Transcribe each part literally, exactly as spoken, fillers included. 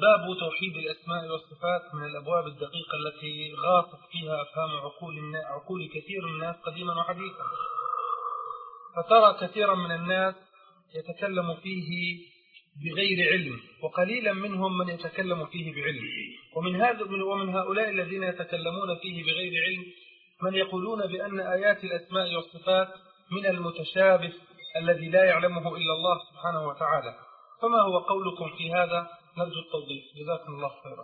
باب توحيد الأسماء والصفات من الأبواب الدقيقة التي غاصت فيها أفهام عقول عقول كثير من الناس قديما وحديثا، فترى كثيرا من الناس يتكلم فيه بغير علم، وقليلا منهم من يتكلم فيه بعلم. ومن هذا ومن هؤلاء الذين يتكلمون فيه بغير علم من يقولون بأن آيات الأسماء والصفات من المتشابه الذي لا يعلمه إلا الله سبحانه وتعالى. فما هو قولكم في هذا؟ نرجو التوضيح، جزاكم الله خيرا.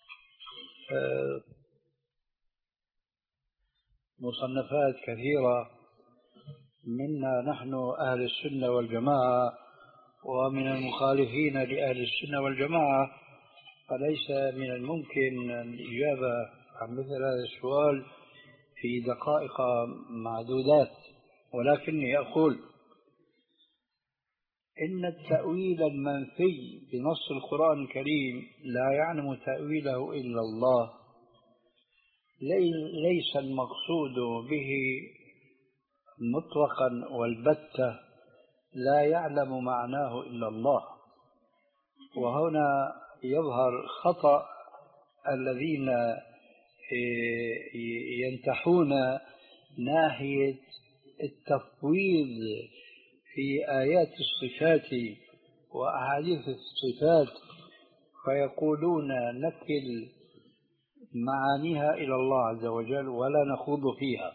مصنفات كثيرة منا نحن أهل السنة والجماعة ومن المخالفين لأهل السنة والجماعة، فليس من الممكن الإجابة عن مثل هذا السؤال في دقائق معدودات، ولكني أقول إن التأويل المنفي بنص القرآن الكريم لا يعلم تأويله إلا الله، ليس المقصود به مطلقا والبتة لا يعلم معناه إلا الله. وهنا يظهر خطأ الذين ينتحون ناحية التفويض في آيات الصفات وأحاديث الصفات، فيقولون نكل معانيها إلى الله عز وجل ولا نخوض فيها.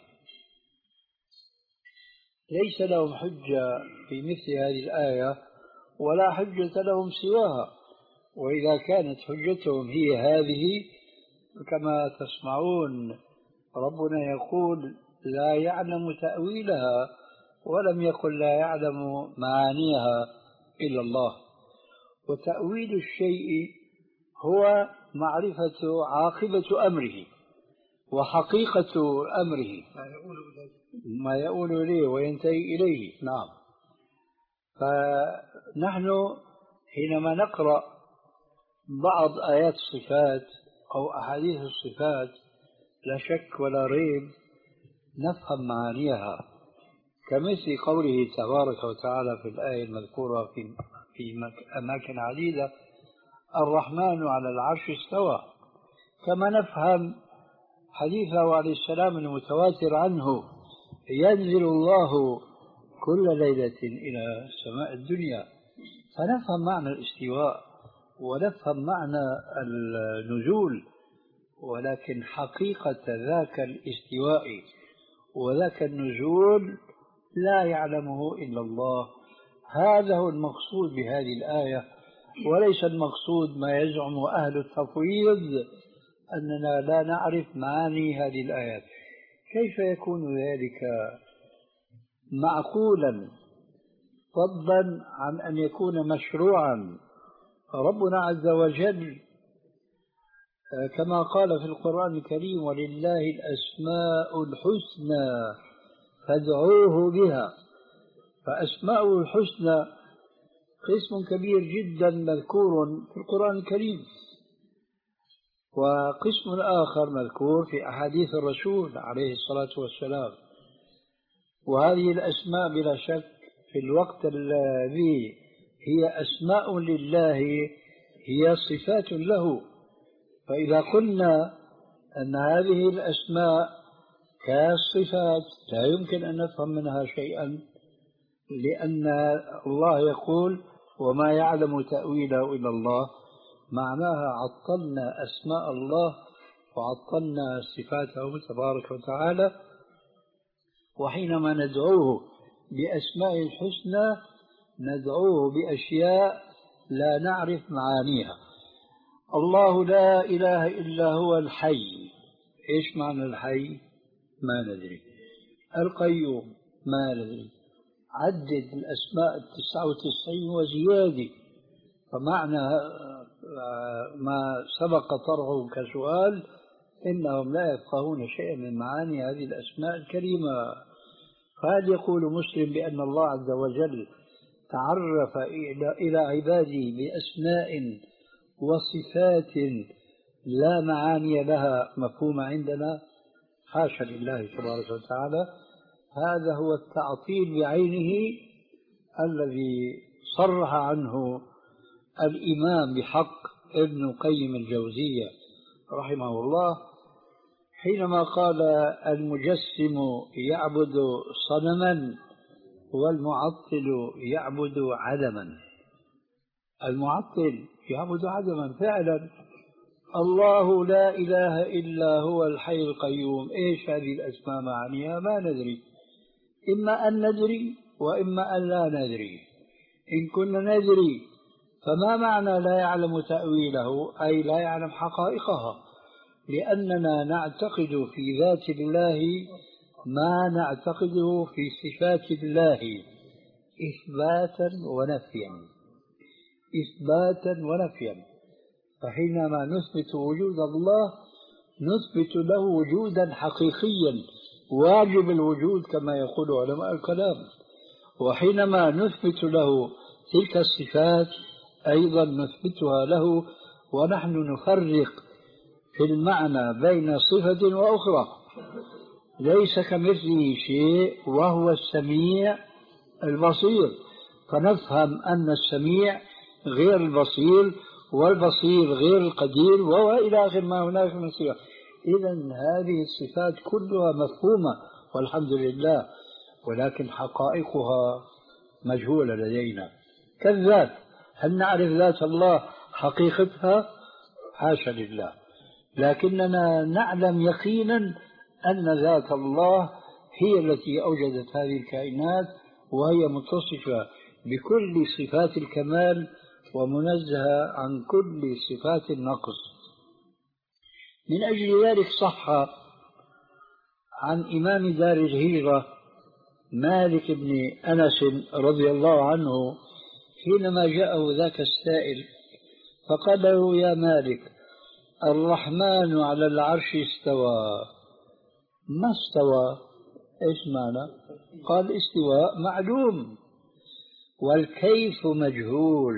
ليس لهم حجة في مثل هذه الآية ولا حجة لهم سواها، وإذا كانت حجتهم هي هذه كما تسمعون ربنا يقول لا يعلم تأويلها، ولم يقل لا يعلم معانيها إلا الله. وتأويل الشيء هو معرفة عاقبة أمره وحقيقة أمره، ما يؤول إليه وينتهي إليه. نعم. فنحن حينما نقرأ بعض آيات الصفات أو أحاديث الصفات لا شك ولا ريب نفهم معانيها، كمثل قوله تبارك وتعالى في الآية المذكورة في في أماكن عديدة الرحمن على العرش استوى، كما نفهم حديثه عليه السلام المتواتر عنه ينزل الله كل ليلة إلى سماء الدنيا، فنفهم معنى الاستواء ونفهم معنى النزول، ولكن حقيقة ذاك الاستواء وذاك النزول لا يعلمه إلا الله. هذا هو المقصود بهذه الآية، وليس المقصود ما يزعم أهل التفويض أننا لا نعرف معاني هذه الآيات. كيف يكون ذلك معقولا فضلا عن أن يكون مشروعا؟ ربنا عز وجل كما قال في القرآن الكريم ولله الأسماء الحسنى فادعوه بها، فأسماء الحسنى قسم كبير جدا مذكور في القرآن الكريم، وقسم آخر مذكور في أحاديث الرسول عليه الصلاة والسلام. وهذه الأسماء بلا شك في الوقت الذي هي أسماء لله هي صفات له، فإذا قلنا أن هذه الأسماء كالصفات لا يمكن أن نفهم منها شيئا، لأن الله يقول وما يعلم تأويله إلا الله، معناها عطلنا أسماء الله وعطلنا صفاته تبارك وتعالى. وحينما ندعوه بأسماء الحسنى ندعوه بأشياء لا نعرف معانيها. الله لا إله إلا هو الحي، إيش معنى الحي؟ ما ندري. القيوم ما ندري. عدد الأسماء التسعة وتسعين وزيادة، فمعنى ما سبق طرحه كسؤال إنهم لا يفقهون شيئا من معاني هذه الأسماء الكريمة. فهل يقول مسلم بأن الله عز وجل تعرف إلى عباده بأسماء وصفات لا معاني لها مفهومة عندنا؟ حاشا لله تبارك وتعالى. هذا هو التعطيل بعينه الذي صرح عنه الإمام بحق ابن القيم الجوزية رحمه الله حينما قال المجسم يعبد صنما والمعطل يعبد عدما. المعطل يعبد عدما فعلا، الله لا إله إلا هو الحي القيوم. إيش هذه الأسماء معانيها؟ ما ندري، إما أن ندري وإما أن لا ندري. إن كنا ندري فما معنى لا يعلم تأويله؟ أي لا يعلم حقائقها، لأننا نعتقد في ذات الله ما نعتقده في صفات الله إثباتا ونفيا، إثباتا ونفيا. فحينما نثبت وجود الله نثبت له وجودا حقيقيا واجب الوجود كما يقول علماء الكلام، وحينما نثبت له تلك الصفات أيضا نثبتها له، ونحن نفرق في المعنى بين صفة وأخرى. ليس كمثله شيء وهو السميع البصير، فنفهم أن السميع غير البصير والبصير غير القدير وإلى آخر ما هناك من صفات. إذن هذه الصفات كلها مفهومة والحمد لله، ولكن حقائقها مجهولة لدينا. كالذات، هل نعرف ذات الله حقيقتها؟ حاشا لله، لكننا نعلم يقينا أن ذات الله هي التي أوجدت هذه الكائنات، وهي متصفة بكل صفات الكمال ومنزهة عن كل صفات النقص. من أجل ذلك صح عن إمام دار الهجرة مالك بن أنس رضي الله عنه حينما جاءه ذاك السائل فقال له: يا مالك، الرحمن على العرش استوى، ما استوى؟ إيش معنى؟ قال: استواء معلوم والكيف مجهول،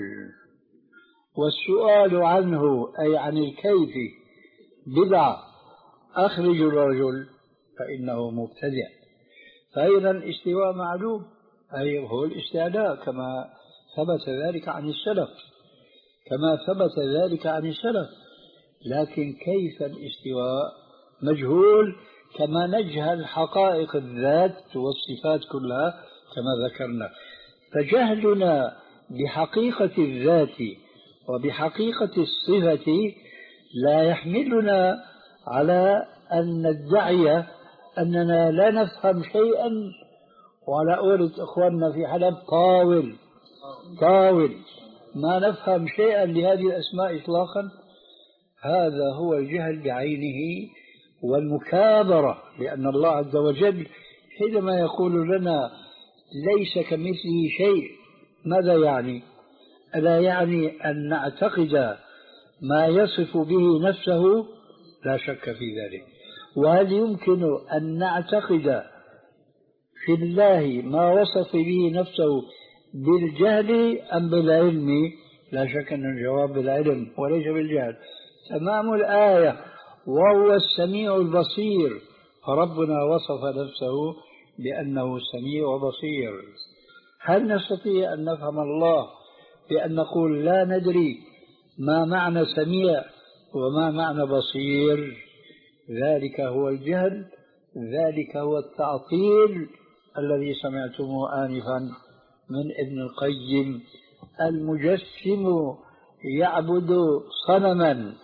والسؤال عنه أي عن الكيف بدعة، أخرج الرجل فإنه مبتدع. فإذا الاستواء معلوم أي هو الاستعلاء كما ثبت ذلك عن السلف، كما ثبت ذلك عن السلف، لكن كيف الاستواء مجهول، كما نجهل حقائق الذات والصفات كلها كما ذكرنا. فجهلنا بحقيقة الذات وبحقيقة الصفة لا يحملنا على أن ندعي أننا لا نفهم شيئا، وعلى قولة إخواننا في حلب طاول طاول ما نفهم شيئا لهذه الأسماء إطلاقا. هذا هو الجهل بعينه والمكابرة، لأن الله عز وجل حينما يقول لنا ليس كمثله شيء ماذا يعني؟ ألا يعني أن نعتقد ما يصف به نفسه؟ لا شك في ذلك. وهل يمكن أن نعتقد في الله ما وصف به نفسه بالجهل أم بالعلم؟ لا شك أن الجواب بالعلم وليس بالجهل. تمام الآية: وهو السميع البصير، فربنا وصف نفسه بأنه سميع وبصير. هل نستطيع أن نفهم الله بأن نقول لا ندري ما معنى سميع وما معنى بصير؟ ذلك هو الجهل، ذلك هو التعطيل الذي سمعتموه آنفا من ابن القيم: المجسم يعبد صنما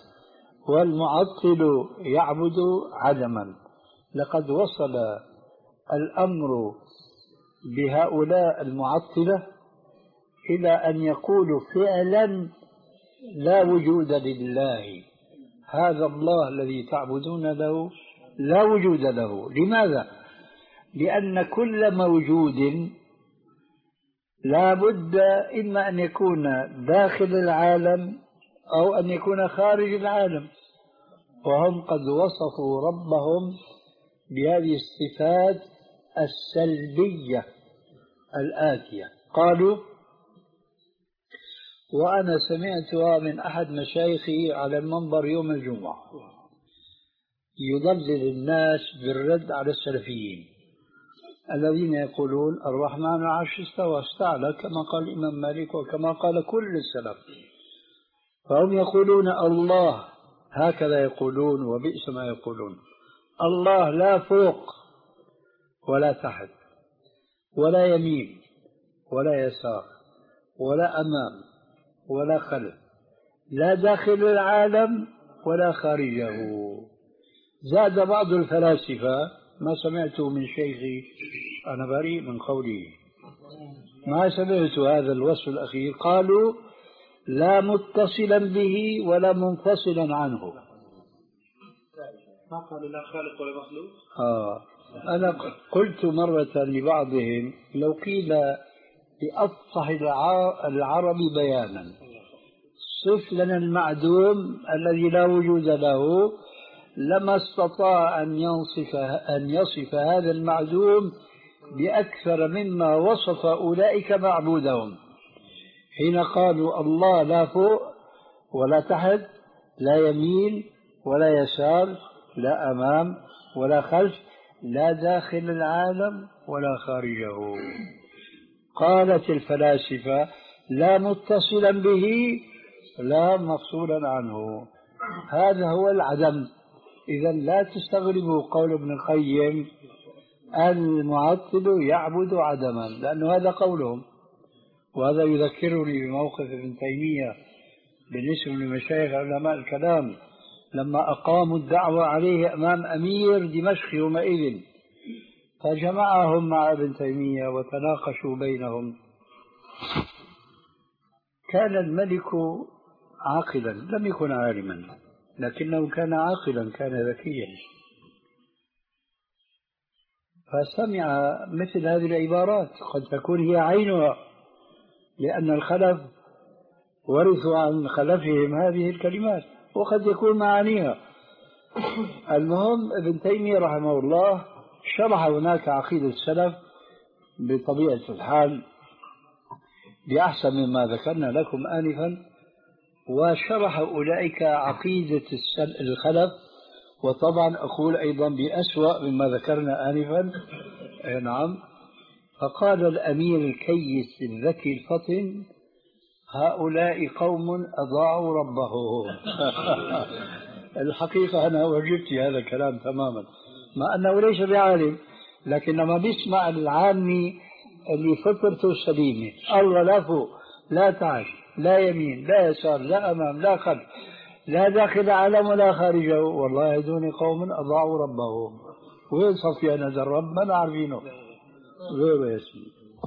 والمعطل يعبد عدما. لقد وصل الأمر بهؤلاء المعطلة إلى أن يقولوا فعلا لا وجود لله، هذا الله الذي تعبدون له لا وجود له. لماذا؟ لأن كل موجود لا بد إما أن يكون داخل العالم أو أن يكون خارج العالم، وهم قد وصفوا ربهم بهذه الصفات السلبية الآتية. قالوا، وأنا سمعتها من أحد مشايخي على المنبر يوم الجمعة يضلل الناس بالرد على السلفيين الذين يقولون الرحمن على العرش استوى، استعلى كما قال الإمام مالك وكما قال كل السلف. فهم يقولون الله، هكذا يقولون وبئس ما يقولون. الله لا فوق ولا تحت ولا يمين ولا يسار ولا أمام ولا خلف، لا داخل العالم ولا خارجه. زاد بعض الفلاسفة، ما سمعت من شيخي، أنا بريء من قوله، ما سمعت هذا الوصف الأخير، قالوا لا متصلا به ولا منفصلا عنه. ما قالوا لا خالق ولا مخلوق. آه أنا قلت مرة لبعضهم لو قيل بأفصح العرب بيانا صف لنا المعدوم الذي لا وجود له، لما استطاع أن يصف, أن يصف هذا المعدوم بأكثر مما وصف أولئك معبودهم، حين قالوا الله لا فوق ولا تحت، لا يمين ولا يسار، لا أمام ولا خلف، لا داخل العالم ولا خارجه. قالت الفلاسفة لا متصلا به لا مفصولا عنه، هذا هو العدم. إذا لا تستغربوا قول ابن القيم المعطل يعبد عدما، لأنه هذا قولهم. وهذا يذكرني بموقف ابن تيمية بالنسبة لمشايخ علماء الكلام لما أقاموا الدعوة عليه أمام أمير دمشق يومئذ، فجمعهم مع ابن تيمية وتناقشوا بينهم. كان الملك عاقلا، لم يكن عالما، لكنه كان عاقلا، كان ذكيا، فسمع مثل هذه العبارات، قد تكون هي عينها، لأن الخلف ورثوا عن خلفهم هذه الكلمات، وقد يكون معانيها. المهم ابن تيمية رحمه الله شرح هناك عقيدة السلف بطبيعة الحال بأحسن مما ذكرنا لكم آنفا، وشرح أولئك عقيدة الخلف، وطبعا أقول أيضا بأسوأ مما ذكرنا آنفا. نعم. فقال الأمير الكيس الذكي الفطن هؤلاء قوم أضاعوا ربهم. الحقيقة أنا وجدت هذا الكلام تماما، مع أنه ليس بعالم، لكن لما بيسمع العامي اللي فطرته سليمة، الله لا فوق لا تحت لا يمين لا يسار لا أمام لا خلف لا داخل العالم ولا خارجه، والله هذول قوم أضاعوا ربهم. وين صفيان هذا الرب؟ ما نعرفينه غير اسمه.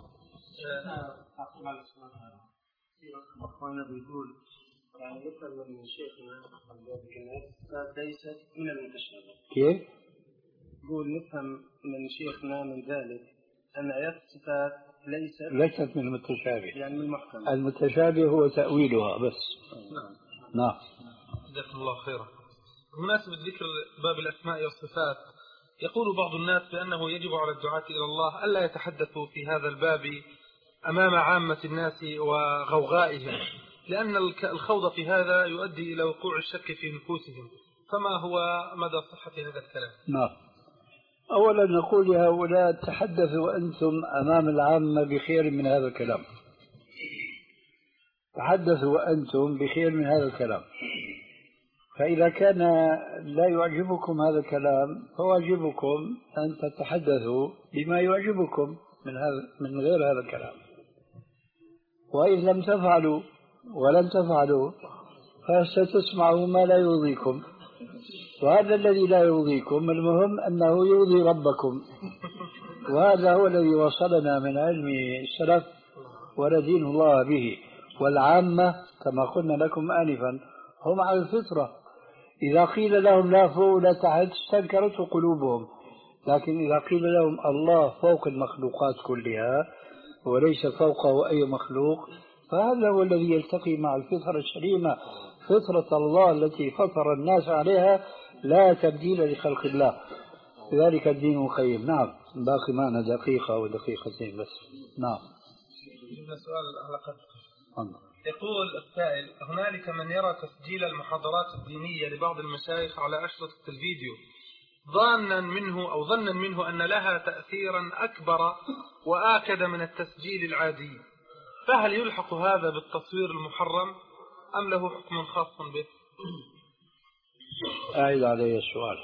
أخوانا بيقول يعني مثل من شيخنا ليست من المتشابه. كيف؟ يقول نفهم من شيخنا من ذلك أن آيات الصفات ليست ليست من المتشابه، يعني من المحكم. المتشابه هو تأويلها بس. نعم. نعم. جزاكم الله خيرا. بمناسبة ذكر باب الأسماء والصفات، يقول بعض الناس بأنه يجب على الدعاة إلى الله ألا يتحدثوا في هذا الباب أمام عامة الناس وغوغائهم، لأن الخوض في هذا يؤدي إلى وقوع الشك في نفوسهم، فما هو مدى صحة هذا الكلام؟ نعم. أولا نقول لهؤلاء تحدثوا أنتم أمام العامة بخير من هذا الكلام، تحدثوا أنتم بخير من هذا الكلام. فإذا كان لا يعجبكم هذا الكلام فواجبكم أن تتحدثوا بما يعجبكم من هذا من غير هذا الكلام، وإن لم تفعلوا ولن تفعلوا فستسمعوا ما لا يرضيكم، وهذا الذي لا يرضيكم المهم أنه يرضي ربكم، وهذا هو الذي وصلنا من علم السلف وندين الله به. والعامة كما قلنا لكم آنفا هم على الفطرة، إذا قيل لهم لا فوق ولا تحت استنكرته قلوبهم، لكن إذا قيل لهم الله فوق المخلوقات كلها وليس فوقه أي مخلوق، فهذا هو الذي يلتقي مع الفطرة السليمة، فطرة الله التي فطر الناس عليها لا تبديل لخلق الله، ذلك الدين القيم. نعم. باقي معنا دقيقة ودقيقتين بس. نعم. سؤال على قدر. يقول السائل: هنالك من يرى تسجيل المحاضرات الدينية لبعض المشايخ على أشرطة الفيديو ظنا منه أو ظنا منه أن لها تأثيرا أكبر وآكد من التسجيل العادي، فهل يلحق هذا بالتصوير المحرم أم له حكم خاص به؟ أعيد علي السؤال.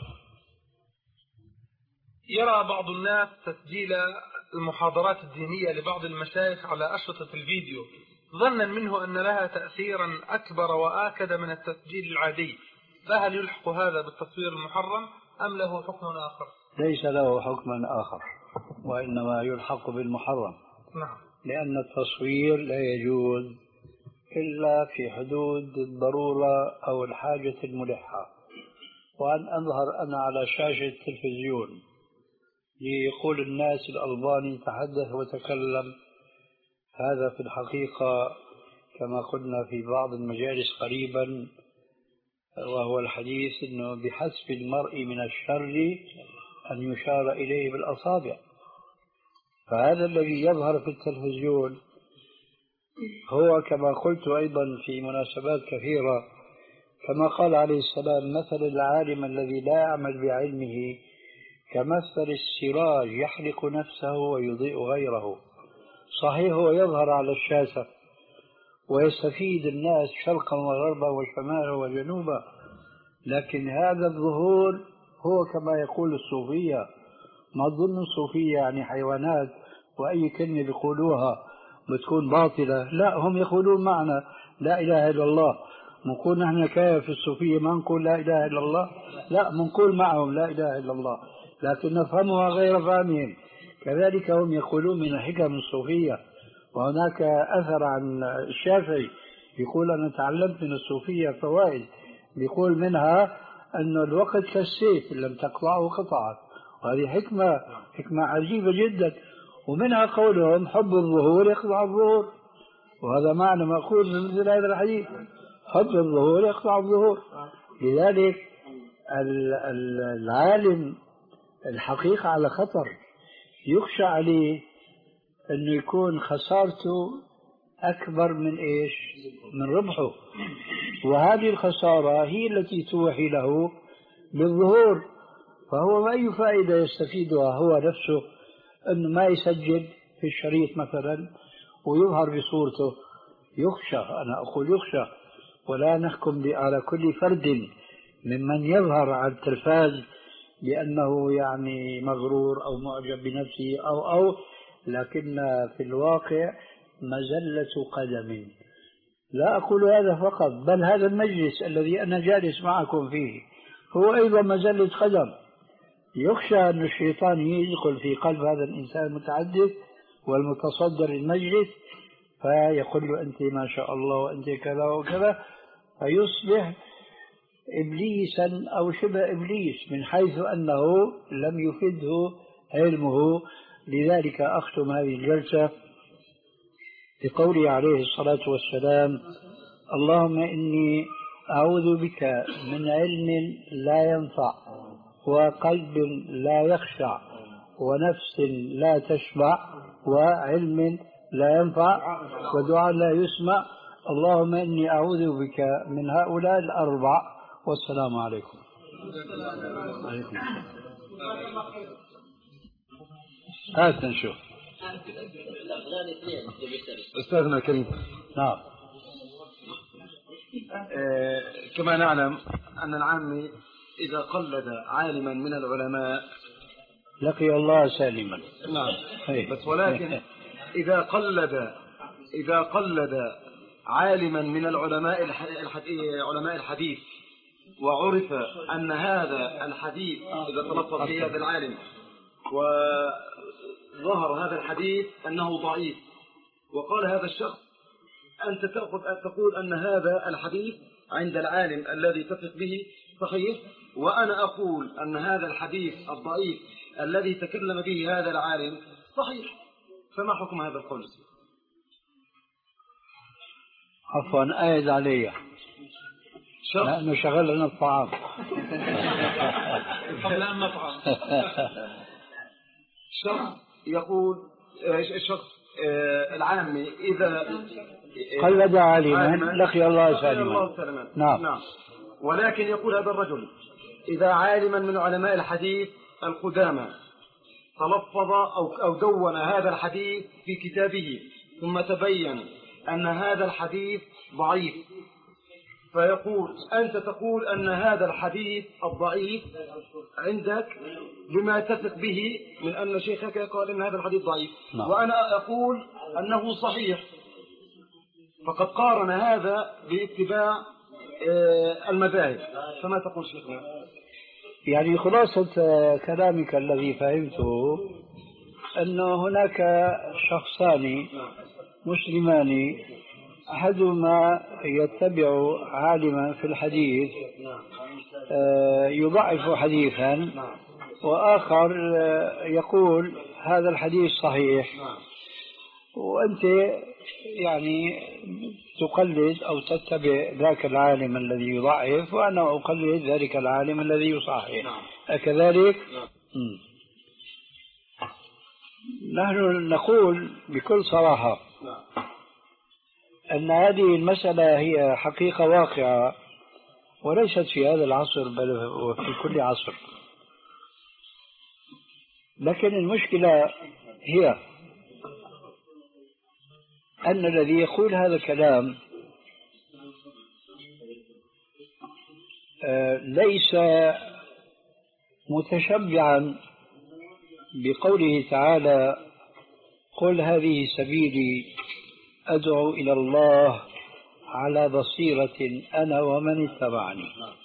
يرى بعض الناس تسجيل المحاضرات الدينية لبعض المشايخ على أشرطة الفيديو ظنا منه أن لها تأثيرا أكبر وآكد من التسجيل العادي، فهل يلحق هذا بالتصوير المحرم أم له حكم آخر؟ ليس له حكم آخر، وإنما يلحق بالمحرم. نعم. لأن التصوير لا يجوز إلا في حدود الضرورة أو الحاجة الملحة. وأن أظهر أنا على شاشة التلفزيون ليقول الناس الألباني تحدث وتكلم، هذا في الحقيقة كما قلنا في بعض المجالس قريبا، وهو الحديث أنه بحسب المرء من الشر أن يشار إليه بالأصابع. فهذا الذي يظهر في التلفزيون هو كما قلت أيضا في مناسبات كثيرة، كما قال عليه السلام: مثل العالم الذي لا يعمل بعلمه كمثل السراج يحرق نفسه ويضيء غيره. صحيح هو يظهر على الشاشة ويستفيد الناس شرقا وغربا وشمالا وجنوبا، لكن هذا الظهور هو كما يقول الصوفية. ما تظن الصوفية يعني حيوانات وأي كلمة بيقولوها بتكون باطلة؟ لا، هم يقولون معنا لا إله إلا الله. نقول نحن كيف في الصوفية ما نقول لا إله إلا الله؟ لا، نقول معهم لا إله إلا الله، لكن نفهمها غير فهمهم. كذلك هم يقولون من الحكم الصوفية. وهناك أثر عن الشافعي يقول: أنا تعلمت من الصوفية فوائد، يقول منها أن الوقت كالسيف لم تقطعه قطعت. وهذه حكمة حكمة عجيبة جدا. ومنها قولهم: حب الظهور يقطع الظهور، وهذا معنى مأخوذ من مثل هذا الحديث: حب الظهور يقطع الظهور. لذلك العالم الحقيقة على خطر، يخشى عليه أنه يكون خسارته أكبر من إيش؟ من ربحه. وهذه الخسارة هي التي توحي له بالظهور. فهو ما أي فائدة يستفيدها هو نفسه أنه ما يسجل في الشريط مثلا ويظهر بصورته. يخشى، أنا أقول يخشى، ولا نحكم على كل فرد ممن يظهر على التلفاز لأنه يعني مغرور أو معجب بنفسه أو أو لكن في الواقع مزلة قدم. لا أقول هذا فقط، بل هذا المجلس الذي أنا جالس معكم فيه هو أيضا مزلة قدم. يخشى أن الشيطان يدخل في قلب هذا الإنسان المتعدد والمتصدر المجلس فيقول له: أنت ما شاء الله وأنت كذا وكذا، فيصبح إبليسا أو شبه إبليس من حيث أنه لم يفده علمه. لذلك أختم هذه الجلسة بقوله عليه الصلاة والسلام: اللهم إني أعوذ بك من علم لا ينفع وقلب لا يخشع ونفس لا تشبع وعلم لا ينفع ودعاء لا يسمع. اللهم إني أعوذ بك من هؤلاء الأربع. والسلام عليكم. عليكم هات نشوف. أستاذنا الكريم، نعم. آه كما نعلم أن العامي إذا قلد عالما من العلماء لقي الله سالما. نعم. بس ولكن إذا قلد إذا قلد عالما من العلماء علماء الحديث وعرف أن هذا الحديث إذا تلفظ به هذا العالم وظهر هذا الحديث أنه ضعيف، وقال هذا الشخص: أنت تأخذ أن تقول أن هذا الحديث عند العالم الذي تثق به صحيح، وأنا أقول أن هذا الحديث الضعيف الذي تكلم به هذا العالم صحيح، فما حكم هذا القول؟ عفوا أعد علي لأنه شغلنا الطعام قبل أن نطعم. شخص يقول شخص العامي إذا قلد عالما لقي الله سالما. نعم. نعم. ولكن يقول هذا الرجل: إذا عالما من علماء الحديث القدامى تلفظ أو أو دون هذا الحديث في كتابه ثم تبين أن هذا الحديث ضعيف، فيقول أنت تقول أن هذا الحديث الضعيف عندك بما تثق به من أن شيخك قال أن هذا الحديث ضعيف، نعم. وأنا أقول أنه صحيح، فقد قارن هذا باتباع المذاهب، فما تقول شيخنا؟ يعني خلاصة كلامك الذي فهمته أن هناك شخصان مسلمان، أحدهما يتبع عالما في الحديث يضعف حديثا، وآخر يقول هذا الحديث صحيح، وأنت يعني تقلد أو تتبع ذاك العالم الذي يضعف، وأنا أقلد ذلك العالم الذي يصحح، أكذلك؟ نحن نقول بكل صراحة أن هذه المسألة هي حقيقة واقعة، وليست في هذا العصر بل وفي كل عصر. لكن المشكلة هي أن الذي يقول هذا الكلام ليس متشبعا بقوله تعالى قل هذه سبيلي أدعو إلى الله على بصيرة أنا ومن اتبعني.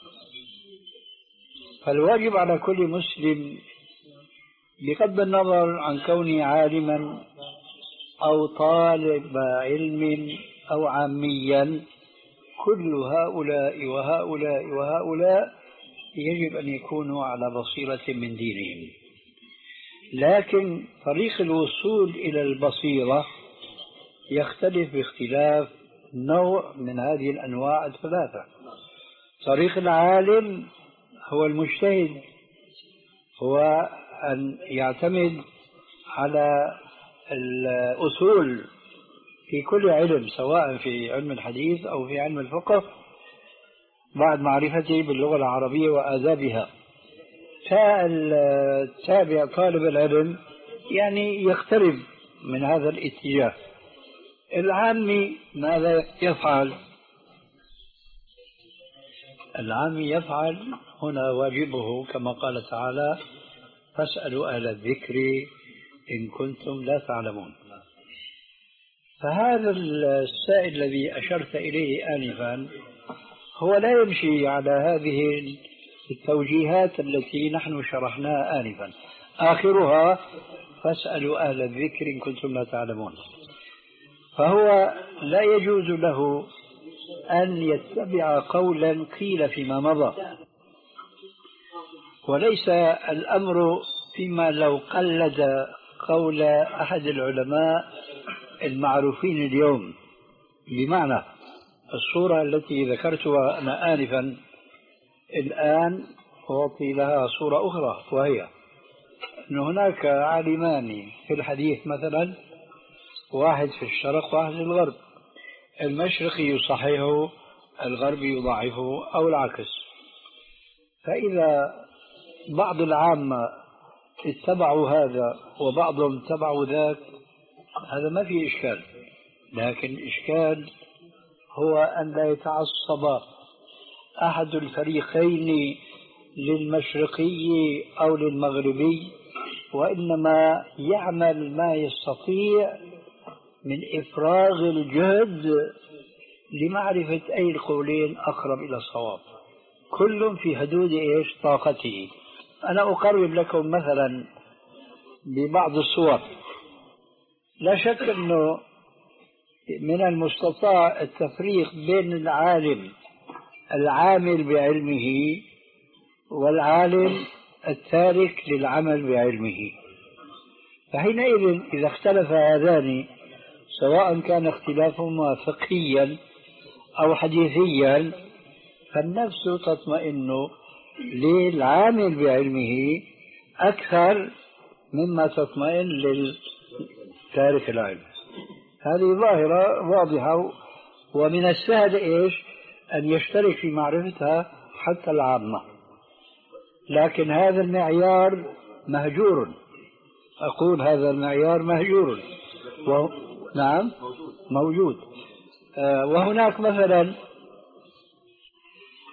فالواجب على كل مسلم بغض النظر عن كونه عالما أو طالب علم أو عاميا، كل هؤلاء وهؤلاء وهؤلاء يجب أن يكونوا على بصيرة من دينهم. لكن طريق الوصول إلى البصيرة يختلف باختلاف نوع من هذه الأنواع الثلاثة. طريق العالم هو المجتهد، هو أن يعتمد على الأصول في كل علم، سواء في علم الحديث أو في علم الفقه، بعد معرفته باللغة العربية وآدابها. فالتابع طالب العلم يعني يقترب من هذا الاتجاه. العامي ماذا يفعل؟ العامي يفعل هنا واجبه كما قال تعالى فاسألوا أهل الذكر إن كنتم لا تعلمون. فهذا السائل الذي أشرت إليه آنفا هو لا يمشي على هذه التوجيهات التي نحن شرحناها آنفا، آخرها فاسألوا أهل الذكر إن كنتم لا تعلمون. فهو لا يجوز له أن يتبع قولا قيل فيما مضى، وليس الأمر فيما لو قلد قول أحد العلماء المعروفين اليوم. بمعنى الصورة التي ذكرتها أنا آنفا الآن أعطي لها صورة أخرى، وهي أن هناك عالمان في الحديث مثلا، واحد في الشرق واحد في الغرب، المشرقي يصححه الغربي يضعفه أو العكس. فإذا بعض العامة اتبعوا هذا وبعضهم اتبعوا ذاك هذا ما في إشكال، لكن الإشكال هو أن لا يتعصب أحد الفريقين للمشرقي أو للمغربي، وإنما يعمل ما يستطيع من إفراغ الجهد لمعرفة أي القولين أقرب إلى الصواب، كل في حدود إيش طاقته. أنا أقرب لكم مثلا ببعض الصور. لا شك أنه من المستطاع التفريق بين العالم العامل بعلمه والعالم التارك للعمل بعلمه. فحينئذ إذا اختلف هذان، سواء كان اختلافهما فقهيا أو حديثيا، فالنفس تطمئن للعامل بعلمه أكثر مما تطمئن للتارك العلم. هذه ظاهرة واضحة، ومن السهل إيش أن يشترك في معرفتها حتى العامة. لكن هذا المعيار مهجور، أقول هذا المعيار مهجور و... نعم موجود. آه وهناك مثلا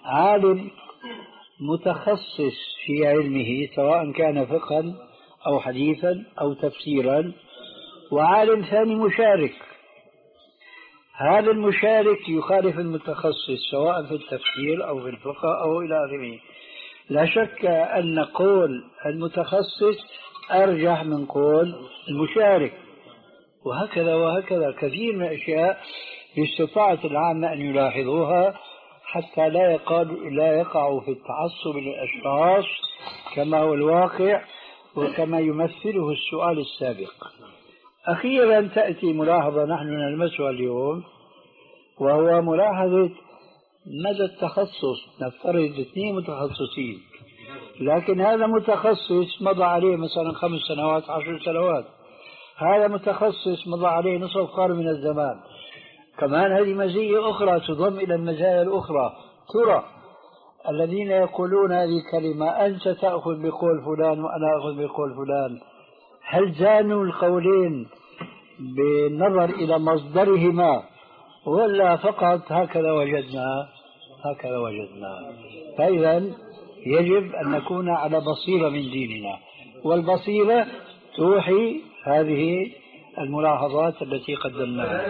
عالم متخصص في علمه سواء كان فقها أو حديثا أو تفسيرا، وعالم ثاني مشارك. هذا المشارك يخالف المتخصص سواء في التفسير أو في الفقه أو إلى آخره. لا شك أن قول المتخصص أرجح من قول المشارك، وهكذا وهكذا كثير من الأشياء باستطاعة العامة أن يلاحظوها حتى لا يقع لا يقعوا في التعصب للأشخاص كما هو الواقع وكما يمثله السؤال السابق. أخيرا تأتي ملاحظة نحن نلمسها اليوم، وهو ملاحظة مدى التخصص. نفترض اثنين متخصصين، لكن هذا متخصص مضى عليه مثلا خمس سنوات عشر سنوات، هذا متخصص مضى عليه نصف قرن من الزمان. كمان هذه مزية أخرى تضم إلى المزايا الأخرى. ترى الذين يقولون هذه الكلمة أنت تأخذ بقول فلان وأنا أخذ بقول فلان، هل زانوا القولين بالنظر إلى مصدرهما ولا فقط هكذا وجدنا هكذا وجدنا؟ فإذا يجب أن نكون على بصيرة من ديننا، والبصيرة توحي هذه الملاحظات التي قدمناها.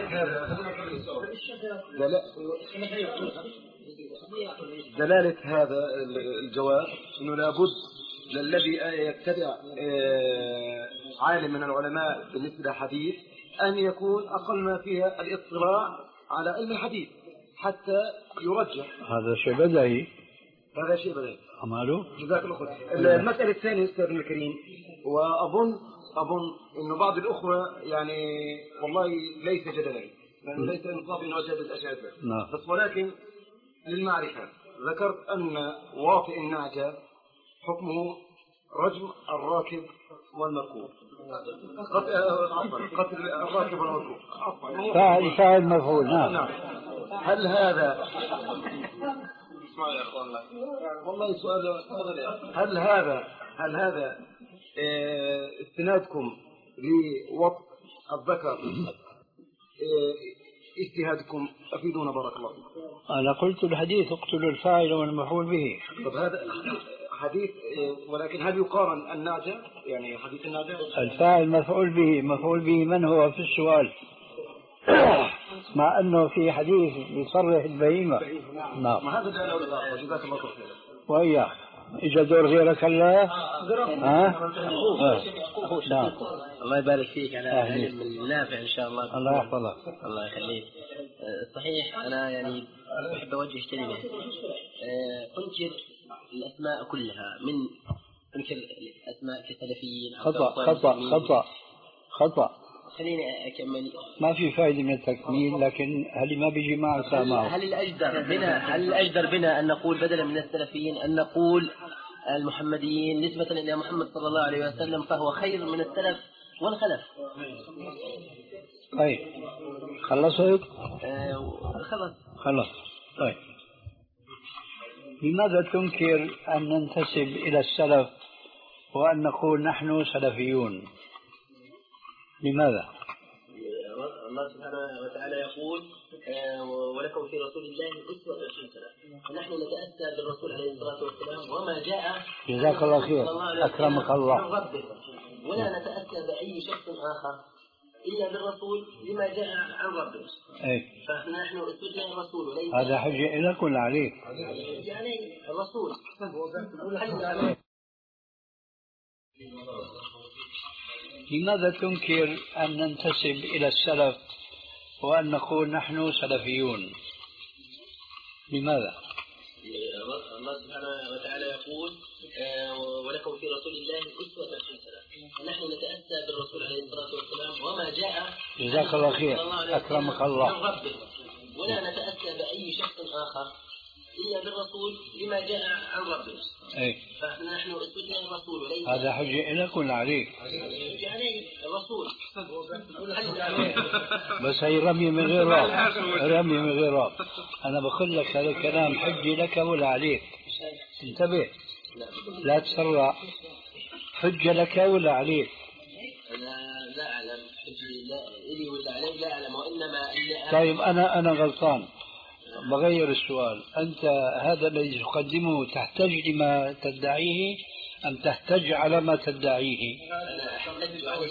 دلالة هذا الجواب أنه لابد للذي يتبع عالم من العلماء بالنسبة للحديث أن يكون أقل ما فيها الاطلاع على علم الحديث حتى يرجح. هذا شيء بديهي. هذا شيء بديهي. أماله. جزاك الله خير. المسألة الثانية أستاذنا الكريم، وأظن أظن إنه بعض الأخوة يعني والله ليس جدلا، لأنه ليس نصاب إنه أجاب الأشياء بس، ولكن للمعرفة ذكرت أن واطئ النعجة حكمه رجم الراكب والمركوب. قتل الراكب والمركوب. فاعل فاعل مفعول. نعم. هل هذا والله سؤال هل هذا هل هذا استنادكم لوطء الذكر اجتهادكم؟ أفيدونا بارك الله فيكم. أنا قلت الحديث اقتلوا الفاعل والمفعول به. طب هذا حديث، ولكن هل يقارن النعجة يعني حديث النعجة؟ الفاعل مفعول به، مفعول به من هو في السؤال؟ مع أنه في حديث يصرح البهيمة. نعم. ما هذا جاء وجزاك الله خير. وإياك إجا دور غيرك هلا؟ ها؟ نعم. الله يبارك فيك على علم النافع إن شاء الله. الله يحفظك. الله يخليك. صحيح أنا يعني أحب أوجه كلمة. أنكر الأسماء كلها، من أنكر الأسماء كسلفيين. خطأ خطأ خطأ خطأ. خليني أكمل. ما في فائدة من التكميل، لكن هل ما بيجي مع سامع؟ هل الأجدر بنا هل الأجدر بنا أن نقول بدلا من السلفيين أن نقول المحمديين نسبة إلى محمد صلى الله عليه وسلم، فهو خير من السلف والخلف. طيب خلصت؟ آه خلص خلص. طيب لماذا تنكر أن ننتسب إلى السلف وأن نقول نحن سلفيون؟ لماذا؟ الله سبحانه وتعالى يقول ولكم في رسول الله أسوة حسنة، ونحن نتأسى بالرسول عليه الصلاة والسلام وما جاء. جزاك الله خير. أكرمك الله. ولا نتأسى بأي شخص آخر إلا بالرسول لما جاء عن ربنا. أي. فنحن أسوتنا الرسول وليس. هذا حجة لك ولا عليك؟ يعني الرسول. لماذا تنكر أن ننتسب إلى السلف وأن نقول نحن سلفيون؟ لماذا؟ الله سبحانه وتعالى يقول ولكم في رسول الله أسوة حسنة، ونحن نتأسى بالرسول عليه الصلاة والسلام وما جاء. جزاك الله خير. أكرمك الله. ولا نتأسى بأي شخص آخر إلا بالرسول لما جاء عن ربنا. أي. فنحن أسوتنا الرسول وليس. هذا حجة لك ولا عليك؟ يعني الرسول. بس هي رمي من غير راب. رمي من غير راب. أنا بقول لك هذا الكلام حجة لك ولا عليك؟ انتبه لا تسرع. حجة لك ولا عليك؟ لا لا أعلم حجة لا إلي ولا علي لا أعلم، وإنما. طيب أنا أنا غلطان. بغير السؤال. أنت هذا الذي تقدمه تحتج لما تدعيه أم تحتج على ما تدعيه؟ أنا أحتج عن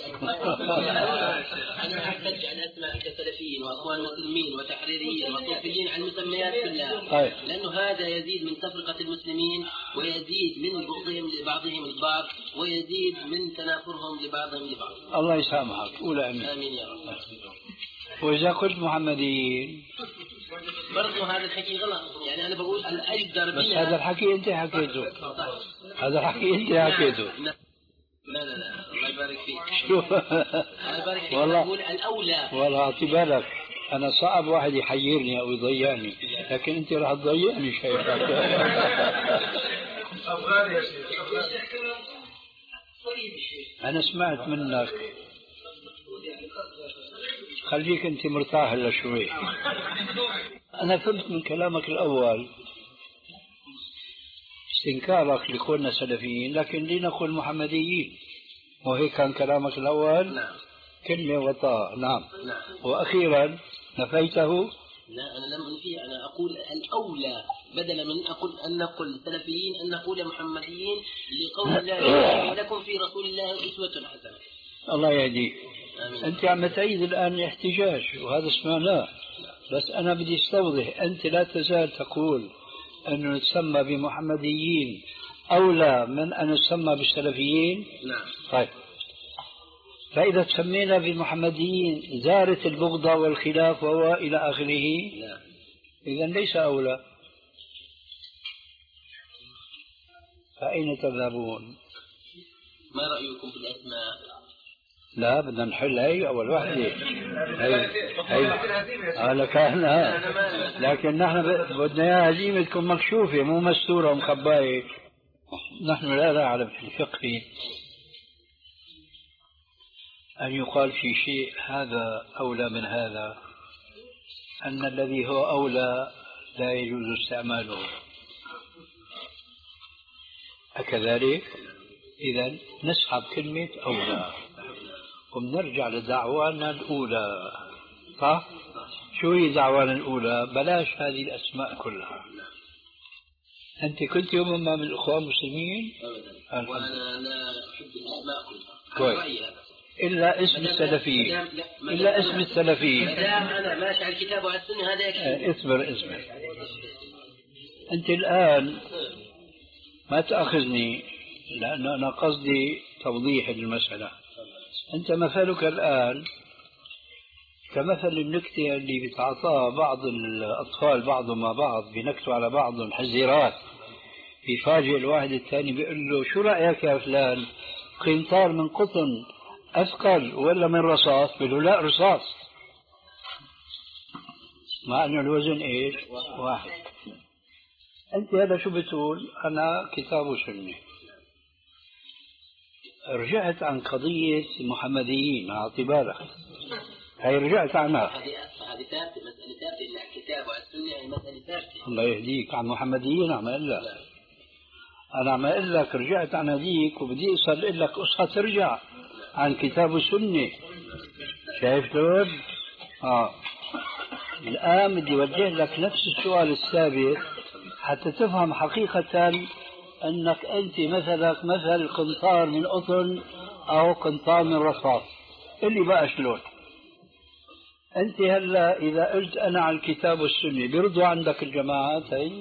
أنا أحتج عن أسماء كسلفيين وأخوان مسلمين وتحريريين وصوفيين عن مسميات كلها، لأنه هذا يزيد من تفرقة المسلمين ويزيد من بغضهم لبعضهم البعض ويزيد من تنافرهم لبعضهم لبعض. الله يسامحك. قول آمين. آمين يا رب. وإذا قلت محمديين برضو هذا الحكي غلط، يعني أنا بقول الأجدر بس هذا الحكي أنت حكيته. هذا الحكي أنت حكيته. لا لا لا الله يبارك فيك. شوف الله يبارك فيك. والله بقول الأولى. والله أعطي بالك أنا صعب واحد يحيرني أو يضيعني، لكن أنت راح تضيعني شيخ. أنا سمعت منك، خليك أنت مرتاح هلا شوي. أنا فهمت من كلامك الأول استنكارك لكوننا سلفيين، لكن لنقل محمديين، وهيك كان كلامك الأول. نعم. كلمة وطاء. نعم. نعم. وأخيرا نفيته. لا أنا لم أنفيه، أنا أقول الأولى بدلا من أقول أن نقول سلفيين أن نقول محمديين لقول الله ولكم في رسول الله أسوة حسنة. الله يهديك. أنت عم تعيد الآن الاحتجاج وهذا سمعناه، بس أنا بدي استوضح. أنت لا تزال تقول أن نتسمى بمحمديين أولى من أن نتسمى بالسلفيين. نعم. طيب فإذا تسمينا بالمحمديين زارت البغضة والخلاف وهو إلى آخره. نعم. إذن ليس أولى، فأين تذهبون؟ ما رأيكم في الأسماء؟ لا بدنا نحل هي أول واحدة. هي هي هذا كان، لكن نحن بدنا إياها هزيمة تكون مكشوفة مو مستورة ومخباية. نحن لا نعلم في الفقه أن يقال في شيء هذا أولى من هذا، أن الذي هو أولى لا يجوز استعماله. أكذلك؟ إذن نسحب كلمة أولى وبنرجع لدعوانا الأولى. صح؟ شو هي دعوانا الأولى؟ بلاش هذه الأسماء كلها. أنت كنت يوم ما من الأخوان المسلمين؟ أبدا. وأنا لا أحب الأسماء كلها. كويس. إلا اسم السلفيين. إلا اسم السلفيين. ما دام أنا ماشي على الكتاب وعلى السنة هذا يكفي. اصبر اصبر. أنت الآن ما تأخذني لأن أنا قصدي توضيح المسألة. أنت مثلك الآن كمثل النكتة اللي بتعطاها بعض الأطفال بعضهم مع بعض، بنكتوا على بعضهم حزيرات، بيفاجئ الواحد الثاني بيقول له شو رأيك يا فلان، قنطار من قطن أثقل ولا من رصاص؟ بيقول له لا رصاص، مع أنه الوزن إيش؟ واحد. أنت هذا شو بتقول؟ أنا كتاب وسنة. رجعت عن قضية المحمديين على اعتبارك، هي رجعت عنها. هذه ثابتة، مسألة ثابتة، إلا الكتاب والسنة هي مسألة ثابتة. الله يهديك. عن محمديين عم أقول لك. أنا عم أقول لك رجعت عن هذيك وبدي أصل لك قصة ترجع عن كتاب السنة. شايف شلون؟ آه. الآن بدي أوجه لك نفس السؤال السابق حتى تفهم حقيقة أنك أنت مثلك مثل قنطار من قطن أو قنطار من رصاص. اللي بقى شلون؟ أنت هلا إذا قلت أنا على الكتاب والسنة بيرضوا عندك الجماعات هي؟